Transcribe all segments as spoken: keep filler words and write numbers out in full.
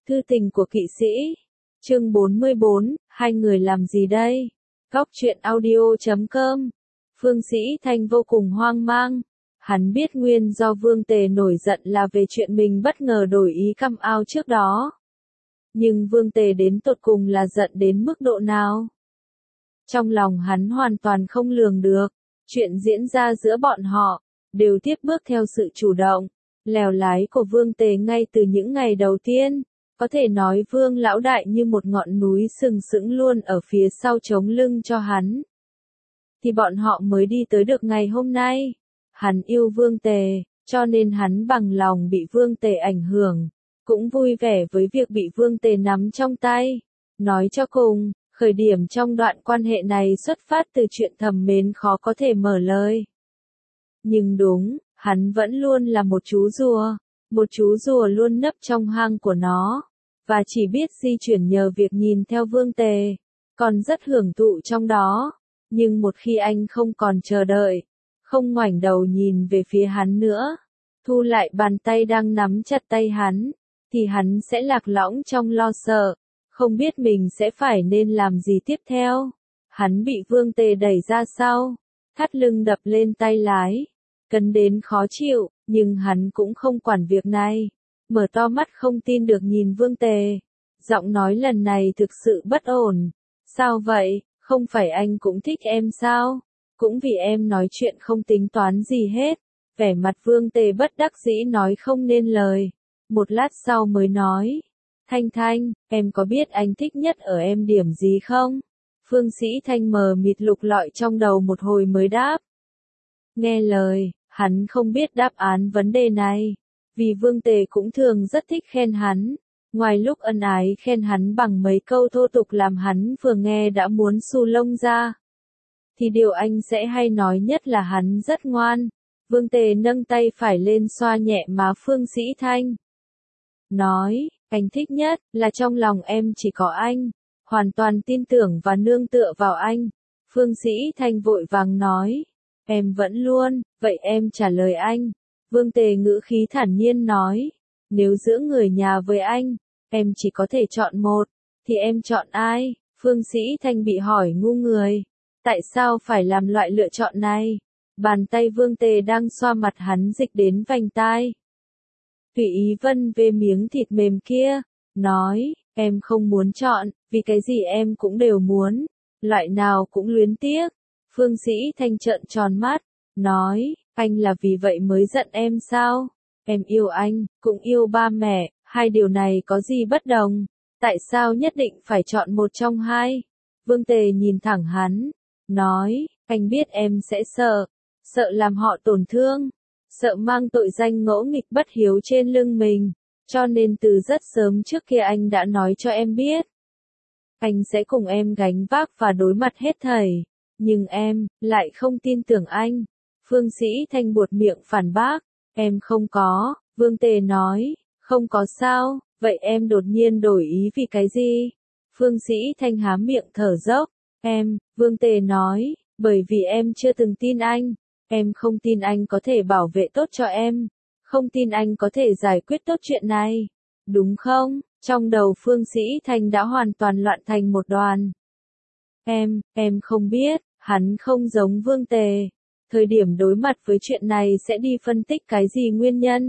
Thư tình của kỵ sĩ. Chương bốn mươi bốn, hai người làm gì đây? Góc truyện audio chấm com. Phương Sĩ Thanh vô cùng hoang mang. Hắn biết nguyên do Vương Tề nổi giận là về chuyện mình bất ngờ đổi ý căm ao trước đó. Nhưng Vương Tề đến tột cùng là giận đến mức độ nào? Trong lòng hắn hoàn toàn không lường được. Chuyện diễn ra giữa bọn họ đều tiếp bước theo sự chủ động, lèo lái của Vương Tề ngay từ những ngày đầu tiên. Có thể nói Vương lão đại như một ngọn núi sừng sững luôn ở phía sau chống lưng cho hắn. Thì bọn họ mới đi tới được ngày hôm nay. Hắn yêu Vương Tề, cho nên hắn bằng lòng bị Vương Tề ảnh hưởng, cũng vui vẻ với việc bị Vương Tề nắm trong tay. Nói cho cùng, khởi điểm trong đoạn quan hệ này xuất phát từ chuyện thầm mến khó có thể mở lời. Nhưng đúng, hắn vẫn luôn là một chú rùa. Một chú rùa luôn nấp trong hang của nó, và chỉ biết di chuyển nhờ việc nhìn theo Vương Tề, còn rất hưởng thụ trong đó. Nhưng một khi anh không còn chờ đợi, không ngoảnh đầu nhìn về phía hắn nữa, thu lại bàn tay đang nắm chặt tay hắn, thì hắn sẽ lạc lõng trong lo sợ, không biết mình sẽ phải nên làm gì tiếp theo. Hắn bị Vương Tề đẩy ra sau, thắt lưng đập lên tay lái, cấn đến khó chịu, nhưng hắn cũng không quản việc này. Mở to mắt không tin được nhìn Vương Tề. Giọng nói lần này thực sự bất ổn. Sao vậy, không phải anh cũng thích em sao? Cũng vì em nói chuyện không tính toán gì hết. Vẻ mặt Vương Tề bất đắc dĩ nói không nên lời. Một lát sau mới nói. Thanh Thanh, em có biết anh thích nhất ở em điểm gì không? Phương Sĩ Thanh mờ mịt lục lọi trong đầu một hồi mới đáp. Nghe lời, hắn không biết đáp án vấn đề này. Vì Vương Tề cũng thường rất thích khen hắn. Ngoài lúc ân ái khen hắn bằng mấy câu thô tục làm hắn vừa nghe đã muốn xù lông ra, thì điều anh sẽ hay nói nhất là hắn rất ngoan. Vương Tề nâng tay phải lên xoa nhẹ má Phương Sĩ Thanh. Nói, anh thích nhất là trong lòng em chỉ có anh. Hoàn toàn tin tưởng và nương tựa vào anh. Phương Sĩ Thanh vội vàng nói. Em vẫn luôn, vậy em trả lời anh. Vương Tề ngữ khí thản nhiên nói. Nếu giữa người nhà với anh, em chỉ có thể chọn một, thì em chọn ai? Phương Sĩ Thanh bị hỏi ngu người. Tại sao phải làm loại lựa chọn này? Bàn tay Vương Tề đang xoa mặt hắn dịch đến vành tai. Tùy ý vân về miếng thịt mềm kia. Nói, em không muốn chọn, vì cái gì em cũng đều muốn. Loại nào cũng luyến tiếc. Phương Sĩ Thanh trợn tròn mắt. Nói, anh là vì vậy mới giận em sao? Em yêu anh, cũng yêu ba mẹ, hai điều này có gì bất đồng? Tại sao nhất định phải chọn một trong hai? Vương Tề nhìn thẳng hắn, nói, anh biết em sẽ sợ, sợ làm họ tổn thương, sợ mang tội danh ngỗ nghịch bất hiếu trên lưng mình, cho nên từ rất sớm trước kia anh đã nói cho em biết. Anh sẽ cùng em gánh vác và đối mặt hết thảy, nhưng em, lại không tin tưởng anh. Phương Sĩ Thanh buột miệng phản bác. Em không có, Vương Tề nói, không có sao, vậy em đột nhiên đổi ý vì cái gì? Phương Sĩ Thanh há miệng thở dốc, em, Vương Tề nói, bởi vì em chưa từng tin anh, em không tin anh có thể bảo vệ tốt cho em, không tin anh có thể giải quyết tốt chuyện này, đúng không? Trong đầu Phương Sĩ Thanh đã hoàn toàn loạn thành một đoàn. Em, em không biết, hắn không giống Vương Tề. Thời điểm đối mặt với chuyện này sẽ đi phân tích cái gì nguyên nhân.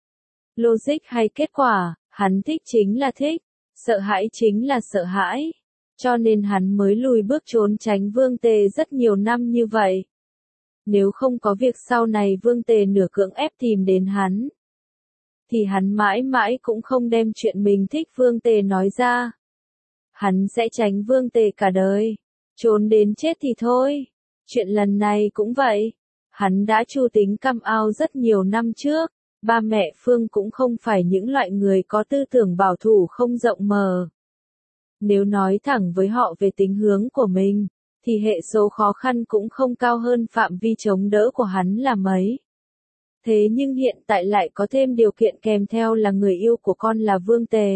Logic hay kết quả, hắn thích chính là thích, sợ hãi chính là sợ hãi. Cho nên hắn mới lùi bước trốn tránh Vương Tề rất nhiều năm như vậy. Nếu không có việc sau này Vương Tề nửa cưỡng ép tìm đến hắn, thì hắn mãi mãi cũng không đem chuyện mình thích Vương Tề nói ra. Hắn sẽ tránh Vương Tề cả đời, trốn đến chết thì thôi. Chuyện lần này cũng vậy. Hắn đã chu tính căm ao rất nhiều năm trước. Ba mẹ Phương cũng không phải những loại người có tư tưởng bảo thủ không rộng mở. Nếu nói thẳng với họ về tính hướng của mình, thì hệ số khó khăn cũng không cao hơn phạm vi chống đỡ của hắn là mấy. Thế nhưng hiện tại lại có thêm điều kiện kèm theo là người yêu của con là Vương Tề.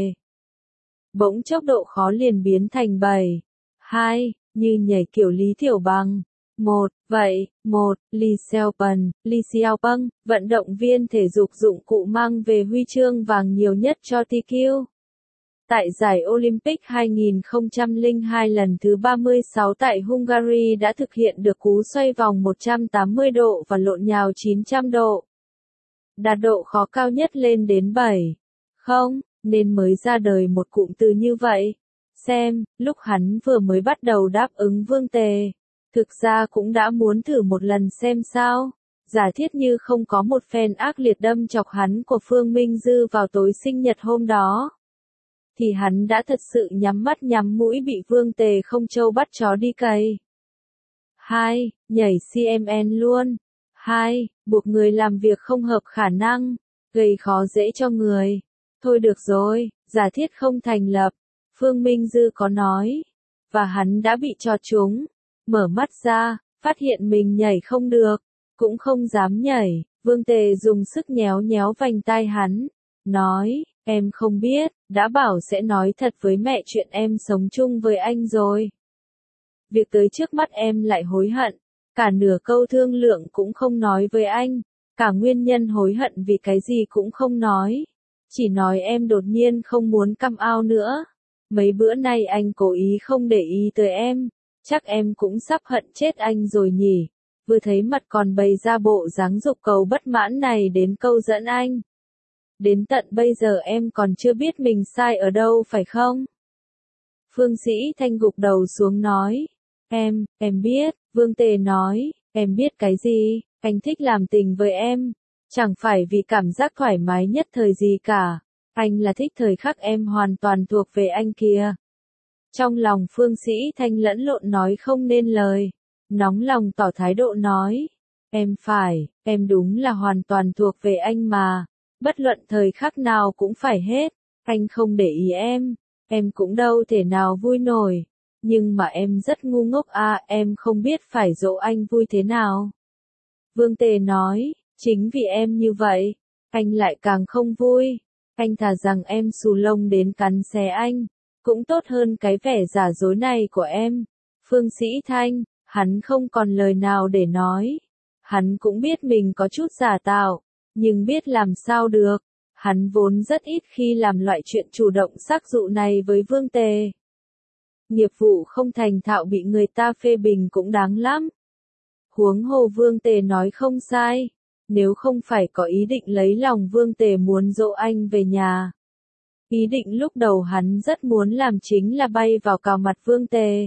Bỗng chốc độ khó liền biến thành bảy, hai, như nhảy kiểu Lý Tiểu Bằng. Một, vậy, một, Lý Xiao Pần, Lý Xiao Peng, vận động viên thể dục dụng cụ mang về huy chương vàng nhiều nhất cho tê quy. Tại giải Olympic hai không không hai lần thứ ba mươi sáu tại Hungary đã thực hiện được cú xoay vòng một trăm tám mươi độ và lộn nhào chín trăm độ. Đạt độ khó cao nhất lên đến bảy. Không, nên mới ra đời một cụm từ như vậy. Xem, lúc hắn vừa mới bắt đầu đáp ứng Vương Tề, thực ra cũng đã muốn thử một lần xem sao. Giả thiết như không có một phen ác liệt đâm chọc hắn của Phương Minh Dư vào tối sinh nhật hôm đó, thì hắn đã thật sự nhắm mắt nhắm mũi bị Vương Tề không trâu bắt chó đi cày. hai. Nhảy xê em en luôn. hai. Buộc người làm việc không hợp khả năng, gây khó dễ cho người. Thôi được rồi, giả thiết không thành lập. Phương Minh Dư có nói. Và hắn đã bị chọt trúng. Mở mắt ra, phát hiện mình nhảy không được. Cũng không dám nhảy. Vương Tề dùng sức nhéo nhéo vành tai hắn. Nói, em không biết, đã bảo sẽ nói thật với mẹ chuyện em sống chung với anh rồi. Việc tới trước mắt em lại hối hận. Cả nửa câu thương lượng cũng không nói với anh. Cả nguyên nhân hối hận vì cái gì cũng không nói. Chỉ nói em đột nhiên không muốn come out nữa. Mấy bữa nay anh cố ý không để ý tới em. Chắc em cũng sắp hận chết anh rồi nhỉ. Vừa thấy mặt còn bày ra bộ dáng dục cầu bất mãn này đến câu dẫn anh. Đến tận bây giờ em còn chưa biết mình sai ở đâu phải không? Phương Sĩ Thanh gục đầu xuống nói. Em, em biết, Vương Tề nói, em biết cái gì, anh thích làm tình với em. Chẳng phải vì cảm giác thoải mái nhất thời gì cả. Anh là thích thời khắc em hoàn toàn thuộc về anh kìa. Trong lòng Phương Sĩ Thanh lẫn lộn nói không nên lời. Nóng lòng tỏ thái độ nói. Em phải, em đúng là hoàn toàn thuộc về anh mà. Bất luận thời khắc nào cũng phải hết. Anh không để ý em. Em cũng đâu thể nào vui nổi. Nhưng mà em rất ngu ngốc à, em không biết phải dỗ anh vui thế nào. Vương Tề nói, chính vì em như vậy, anh lại càng không vui. Anh thà rằng em xù lông đến cắn xé anh, cũng tốt hơn cái vẻ giả dối này của em. Phương Sĩ Thanh, hắn không còn lời nào để nói. Hắn cũng biết mình có chút giả tạo, nhưng biết làm sao được. Hắn vốn rất ít khi làm loại chuyện chủ động sắc dụ này với Vương Tề. Nghiệp vụ không thành thạo bị người ta phê bình cũng đáng lắm. Huống hồ Vương Tề nói không sai. Nếu không phải có ý định lấy lòng Vương Tề muốn dỗ anh về nhà. Ý định lúc đầu hắn rất muốn làm chính là bay vào cào mặt Vương Tề.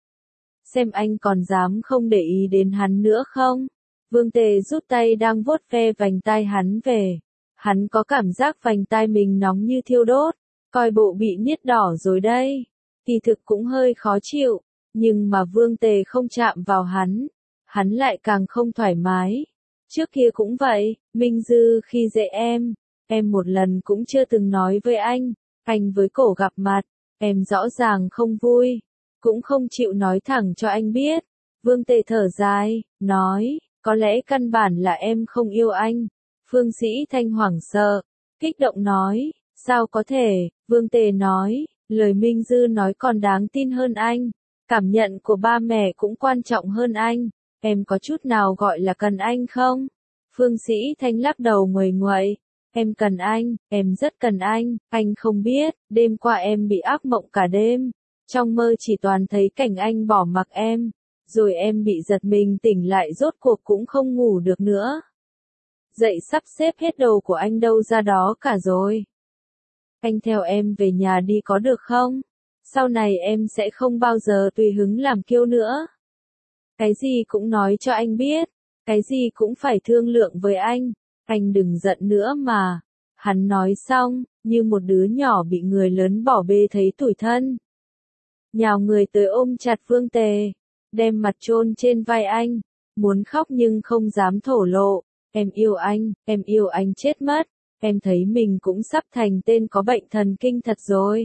Xem anh còn dám không để ý đến hắn nữa không? Vương Tề rút tay đang vuốt ve vành tai hắn về. Hắn có cảm giác vành tai mình nóng như thiêu đốt. Coi bộ bị niết đỏ rồi đây. Kỳ thực cũng hơi khó chịu. Nhưng mà Vương Tề không chạm vào hắn. Hắn lại càng không thoải mái. Trước kia cũng vậy, Minh Dư khi dạy em, em một lần cũng chưa từng nói với anh, anh với cổ gặp mặt, em rõ ràng không vui, cũng không chịu nói thẳng cho anh biết. Vương Tề thở dài, nói, có lẽ căn bản là em không yêu anh. Phương Sĩ Thanh hoảng sợ, kích động nói, sao có thể, Vương Tề nói, lời Minh Dư nói còn đáng tin hơn anh, cảm nhận của ba mẹ cũng quan trọng hơn anh. Em có chút nào gọi là cần anh không? Phương Sĩ Thanh lắc đầu nguầy nguậy. Em cần anh, em rất cần anh, anh không biết, đêm qua em bị ác mộng cả đêm. Trong mơ chỉ toàn thấy cảnh anh bỏ mặc em. Rồi em bị giật mình tỉnh lại rốt cuộc cũng không ngủ được nữa. Dậy sắp xếp hết đồ của anh đâu ra đó cả rồi. Anh theo em về nhà đi có được không? Sau này em sẽ không bao giờ tùy hứng làm kiêu nữa. Cái gì cũng nói cho anh biết, cái gì cũng phải thương lượng với anh, anh đừng giận nữa mà. Hắn nói xong, như một đứa nhỏ bị người lớn bỏ bê thấy tủi thân. Nhào người tới ôm chặt Vương Tề, đem mặt chôn trên vai anh, muốn khóc nhưng không dám thổ lộ. Em yêu anh, em yêu anh chết mất, em thấy mình cũng sắp thành tên có bệnh thần kinh thật rồi.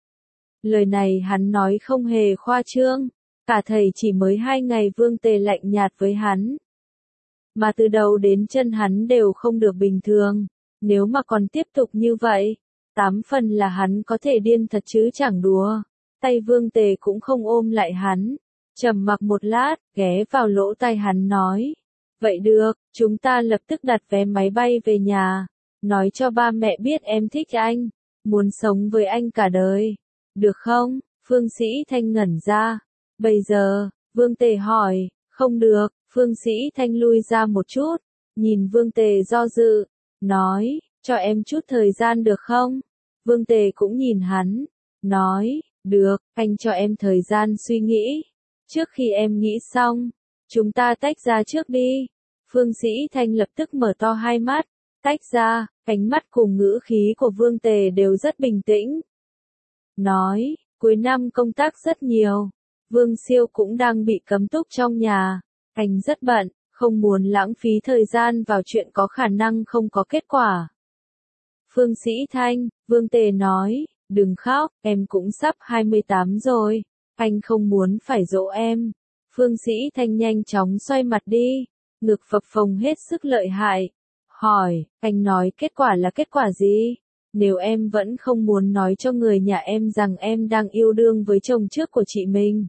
Lời này hắn nói không hề khoa trương. Cả thầy chỉ mới hai ngày Vương Tề lạnh nhạt với hắn. Mà từ đầu đến chân hắn đều không được bình thường. Nếu mà còn tiếp tục như vậy, tám phần là hắn có thể điên thật chứ chẳng đùa. Tay Vương Tề cũng không ôm lại hắn. Trầm mặc một lát, ghé vào lỗ tai hắn nói. Vậy được, chúng ta lập tức đặt vé máy bay về nhà. Nói cho ba mẹ biết em thích anh. muốn sống với anh cả đời. Được không? Phương Sĩ Thanh ngẩn ra. Bây giờ, Vương Tề hỏi, không được, Phương Sĩ Thanh lui ra một chút, nhìn Vương Tề do dự, nói, cho em chút thời gian được không? Vương Tề cũng nhìn hắn, nói, được, anh cho em thời gian suy nghĩ. Trước khi em nghĩ xong, chúng ta tách ra trước đi. Phương Sĩ Thanh lập tức mở to hai mắt, tách ra, ánh mắt cùng ngữ khí của Vương Tề đều rất bình tĩnh. Nói, cuối năm công tác rất nhiều, Vương Siêu cũng đang bị cấm túc trong nhà, anh rất bận, không muốn lãng phí thời gian vào chuyện có khả năng không có kết quả. Phương Sĩ Thanh, Vương Tề nói, đừng khóc, em cũng sắp hai mươi tám rồi, anh không muốn phải dỗ em. Phương Sĩ Thanh nhanh chóng xoay mặt đi, ngực phập phồng hết sức lợi hại, hỏi, anh nói kết quả là kết quả gì? Nếu em vẫn không muốn nói cho người nhà em rằng em đang yêu đương với chồng trước của chị mình,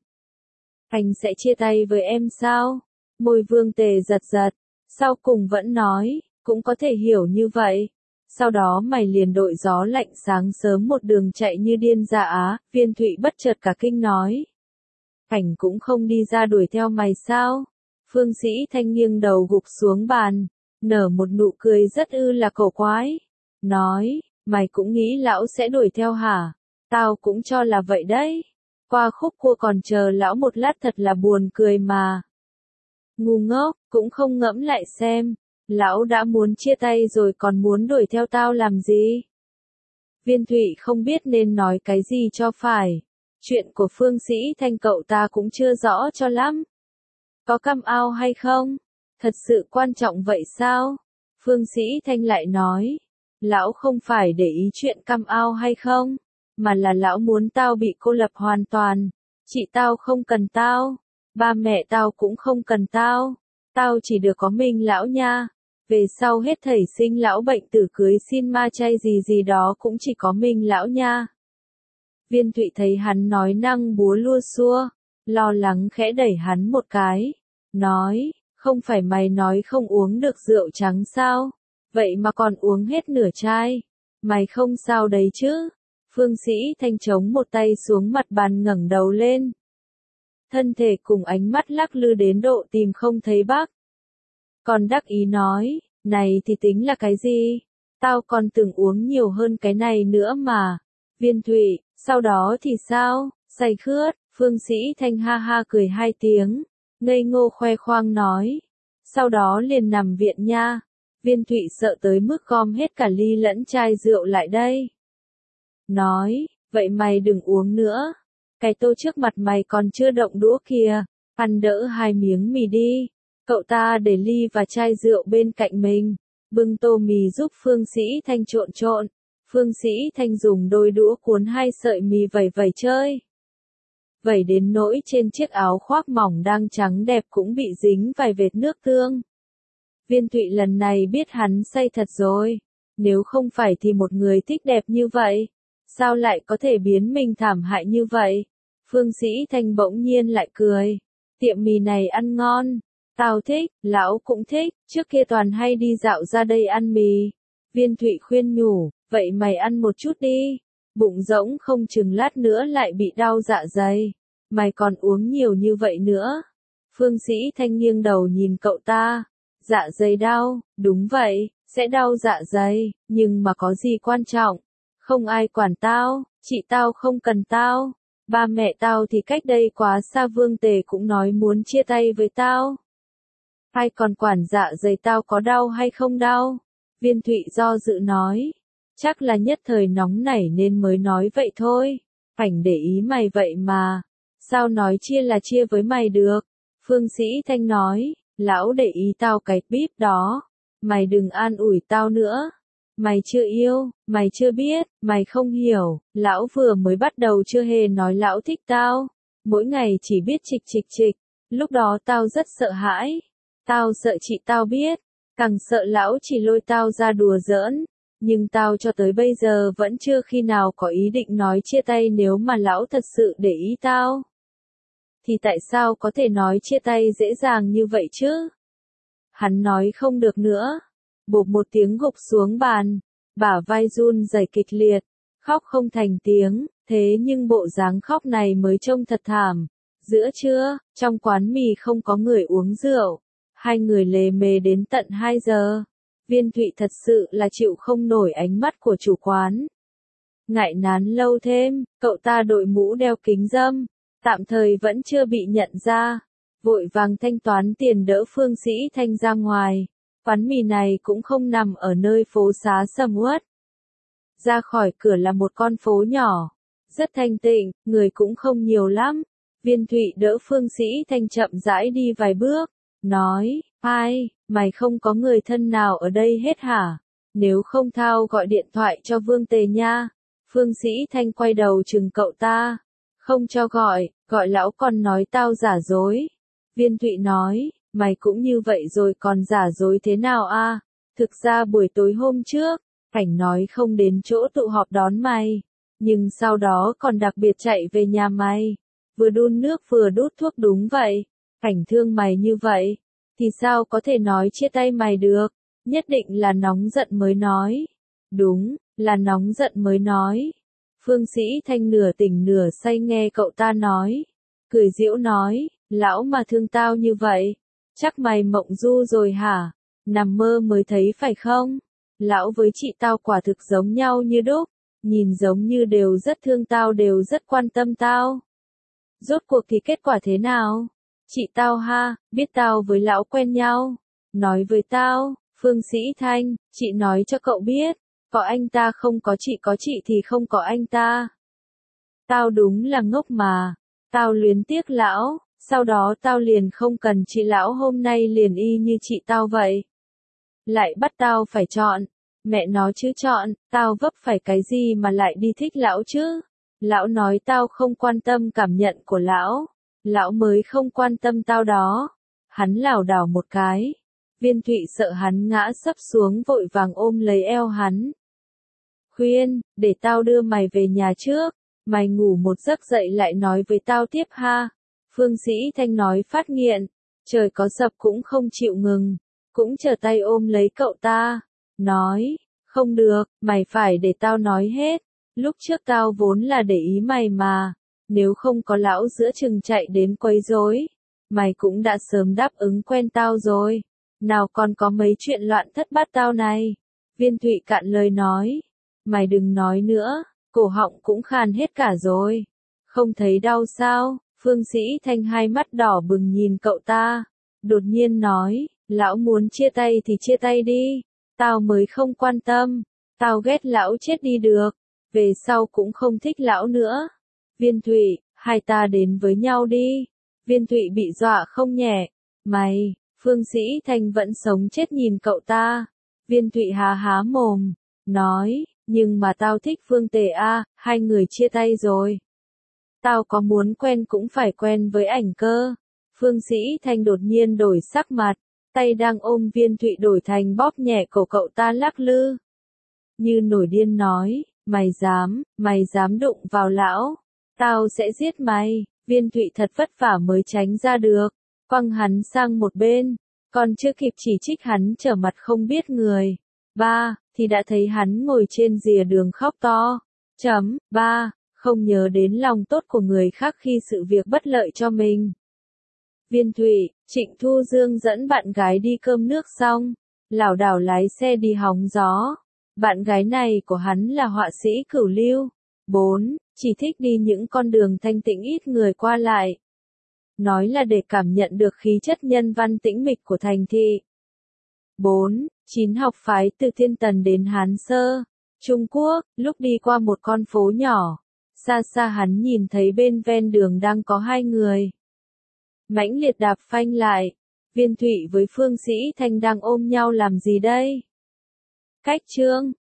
anh sẽ chia tay với em sao? Môi Vương Tề giật giật, sau cùng vẫn nói, cũng có thể hiểu như vậy. Sau đó mày liền đội gió lạnh sáng sớm một đường chạy như điên ra Á, Viên Thụy bất chợt cả kinh nói. Cảnh cũng không đi ra đuổi theo mày sao? Phương Sĩ Thanh nghiêng đầu gục xuống bàn, nở một nụ cười rất ư là cổ quái. Nói, mày cũng nghĩ lão sẽ đuổi theo hả? Tao cũng cho là vậy đấy. Qua khúc cua còn chờ lão một lát thật là buồn cười mà. Ngu ngốc, cũng không ngẫm lại xem. Lão đã muốn chia tay rồi còn muốn đuổi theo tao làm gì? Viên Thụy không biết nên nói cái gì cho phải. Chuyện của Phương Sĩ Thanh cậu ta cũng chưa rõ cho lắm. Có come out hay không? Thật sự quan trọng vậy sao? Phương Sĩ Thanh lại nói. Lão không phải để ý chuyện come out hay không, mà là lão muốn tao bị cô lập hoàn toàn. Chị tao không cần tao. Ba mẹ tao cũng không cần tao. Tao chỉ được có mình lão nha. Về sau hết thảy sinh lão bệnh tử cưới xin ma chay gì gì đó cũng chỉ có mình lão nha. Viên Thụy thấy hắn nói năng búa lua xua, lo lắng khẽ đẩy hắn một cái, nói, không phải mày nói không uống được rượu trắng sao, vậy mà còn uống hết nửa chai, mày không sao đấy chứ? Phương Sĩ Thanh chống một tay xuống mặt bàn ngẩng đầu lên. Thân thể cùng ánh mắt lắc lư đến độ tìm không thấy bác. Còn đắc ý nói, này thì tính là cái gì? Tao còn từng uống nhiều hơn cái này nữa mà. Viên Thụy, sau đó thì sao? Say khướt, Phương Sĩ Thanh ha ha cười hai tiếng, ngây ngô khoe khoang nói. Sau đó liền nằm viện nha. Viên Thụy sợ tới mức gom hết cả ly lẫn chai rượu lại đây. Nói, vậy mày đừng uống nữa. Cái tô trước mặt mày còn chưa động đũa kìa, ăn đỡ hai miếng mì đi. Cậu ta để ly và chai rượu bên cạnh mình, bưng tô mì giúp Phương Sĩ Thanh trộn trộn. Phương Sĩ Thanh dùng đôi đũa cuốn hai sợi mì vẩy vẩy chơi. Vẩy đến nỗi trên chiếc áo khoác mỏng đang trắng đẹp cũng bị dính vài vệt nước tương. Viên Thụy lần này biết hắn say thật rồi. Nếu không phải thì một người thích đẹp như vậy, sao lại có thể biến mình thảm hại như vậy? Phương Sĩ Thanh bỗng nhiên lại cười. Tiệm mì này ăn ngon. Tao thích, lão cũng thích, trước kia toàn hay đi dạo ra đây ăn mì. Viên Thụy khuyên nhủ, vậy mày ăn một chút đi. Bụng rỗng không chừng lát nữa lại bị đau dạ dày. Mày còn uống nhiều như vậy nữa. Phương Sĩ Thanh nghiêng đầu nhìn cậu ta. Dạ dày đau, đúng vậy, sẽ đau dạ dày, nhưng mà có gì quan trọng? Không ai quản tao, chị tao không cần tao. Ba mẹ tao thì cách đây quá xa Vương Tề cũng nói muốn chia tay với tao. Ai còn quản dạ dày tao có đau hay không đau? Viên Thụy do dự nói. Chắc là nhất thời nóng nảy nên mới nói vậy thôi. Ảnh để ý mày vậy mà. Sao nói chia là chia với mày được? Phương Sĩ Thanh nói. Lão để ý tao cái bíp đó. Mày đừng an ủi tao nữa. Mày chưa yêu, mày chưa biết, mày không hiểu. Lão vừa mới bắt đầu chưa hề nói lão thích tao. Mỗi ngày chỉ biết chịch chịch chịch. Lúc đó tao rất sợ hãi. Tao sợ chị tao biết, càng sợ lão chỉ lôi tao ra đùa giỡn, nhưng tao cho tới bây giờ vẫn chưa khi nào có ý định nói chia tay nếu mà lão thật sự để ý tao. Thì tại sao có thể nói chia tay dễ dàng như vậy chứ? Hắn nói không được nữa, bộp một tiếng gục xuống bàn, bả vai run rẩy kịch liệt, khóc không thành tiếng, thế nhưng bộ dáng khóc này mới trông thật thảm. Giữa trưa, trong quán mì không có người uống rượu, hai người lề mề đến tận hai giờ. Viên Thụy thật sự là chịu không nổi ánh mắt của chủ quán. Ngại nán lâu thêm, cậu ta đội mũ đeo kính râm, tạm thời vẫn chưa bị nhận ra. Vội vàng thanh toán tiền đỡ Phương Sĩ Thanh ra ngoài. Quán mì này cũng không nằm ở nơi phố xá sầm uất. Ra khỏi cửa là một con phố nhỏ, rất thanh tịnh, người cũng không nhiều lắm. Viên Thụy đỡ Phương Sĩ Thanh chậm rãi đi vài bước, nói, ai, mày không có người thân nào ở đây hết hả? Nếu không thao gọi điện thoại cho Vương Tề nha. Phương Sĩ Thanh quay đầu chừng cậu ta, không cho gọi, gọi lão còn nói tao giả dối. Viên Thụy nói, mày cũng như vậy rồi còn giả dối thế nào a? Thực ra buổi tối hôm trước, Cảnh nói không đến chỗ tụ họp đón mày, nhưng sau đó còn đặc biệt chạy về nhà mày, vừa đun nước vừa đút thuốc đúng vậy. Cảnh thương mày như vậy, thì sao có thể nói chia tay mày được, nhất định là nóng giận mới nói. Đúng, là nóng giận mới nói. Phương Sĩ Thanh nửa tỉnh nửa say nghe cậu ta nói, cười giễu nói, lão mà thương tao như vậy, chắc mày mộng du rồi hả? Nằm mơ mới thấy phải không? Lão với chị tao quả thực giống nhau như đúc, nhìn giống như đều rất thương tao, đều rất quan tâm tao. Rốt cuộc thì kết quả thế nào? Chị tao ha, biết tao với lão quen nhau, nói với tao, Phương Sĩ Thanh, chị nói cho cậu biết, có anh ta không có chị, có chị thì không có anh ta. Tao đúng là ngốc mà, tao luyến tiếc lão, sau đó tao liền không cần chị, lão hôm nay liền y như chị tao vậy. Lại bắt tao phải chọn, mẹ nó chứ chọn, tao vấp phải cái gì mà lại đi thích lão chứ? Lão nói tao không quan tâm cảm nhận của lão, lão mới không quan tâm tao đó. Hắn lảo đảo một cái, Viên Thụy sợ hắn ngã sấp xuống vội vàng ôm lấy eo hắn. Khuyên, để tao đưa mày về nhà trước, mày ngủ một giấc dậy lại nói với tao tiếp ha. Phương Sĩ Thanh nói phát nghiện, trời có sập cũng không chịu ngừng, cũng trở tay ôm lấy cậu ta, nói, không được, mày phải để tao nói hết, lúc trước tao vốn là để ý mày mà, nếu không có lão giữa chừng chạy đến quấy rối, mày cũng đã sớm đáp ứng quen tao rồi, nào còn có mấy chuyện loạn thất bát tao này. Viên Thụy cạn lời nói, mày đừng nói nữa, cổ họng cũng khàn hết cả rồi, không thấy đau sao? Phương Sĩ Thanh hai mắt đỏ bừng nhìn cậu ta, đột nhiên nói, lão muốn chia tay thì chia tay đi, tao mới không quan tâm, tao ghét lão chết đi được, về sau cũng không thích lão nữa. Viên Thụy, hai ta đến với nhau đi. Viên Thụy bị dọa không nhẹ, mày, Phương Sĩ Thanh vẫn sống chết nhìn cậu ta. Viên Thụy há há mồm, nói, nhưng mà tao thích Phương Tề a, hai người chia tay rồi. Tao có muốn quen cũng phải quen với ảnh cơ. Phương Sĩ Thanh đột nhiên đổi sắc mặt, tay đang ôm Viên Thụy đổi thành bóp nhẹ cổ cậu ta lắc lư. Như nổi điên nói, mày dám, mày dám đụng vào lão, tao sẽ giết mày. Viên Thụy thật vất vả mới tránh ra được, quăng hắn sang một bên, còn chưa kịp chỉ trích hắn trở mặt không biết người. Ba, thì đã thấy hắn ngồi trên rìa đường khóc to. Chấm, ba, không nhớ đến lòng tốt của người khác khi sự việc bất lợi cho mình. Viên Thụy, Trịnh Thu Dương dẫn bạn gái đi cơm nước xong, lảo đảo lái xe đi hóng gió. Bạn gái này của hắn là họa sĩ Cửu Lưu. bốn. Chỉ thích đi những con đường thanh tĩnh ít người qua lại. Nói là để cảm nhận được khí chất nhân văn tĩnh mịch của thành thị. bốn. chín. Học phái từ Thiên Tần đến Hán Sơ, Trung Quốc, lúc đi qua một con phố nhỏ, xa xa hắn nhìn thấy bên ven đường đang có hai người. Mãnh liệt đạp phanh lại, Viên Thụy với Phương Sĩ Thanh đang ôm nhau làm gì đây? Cách chương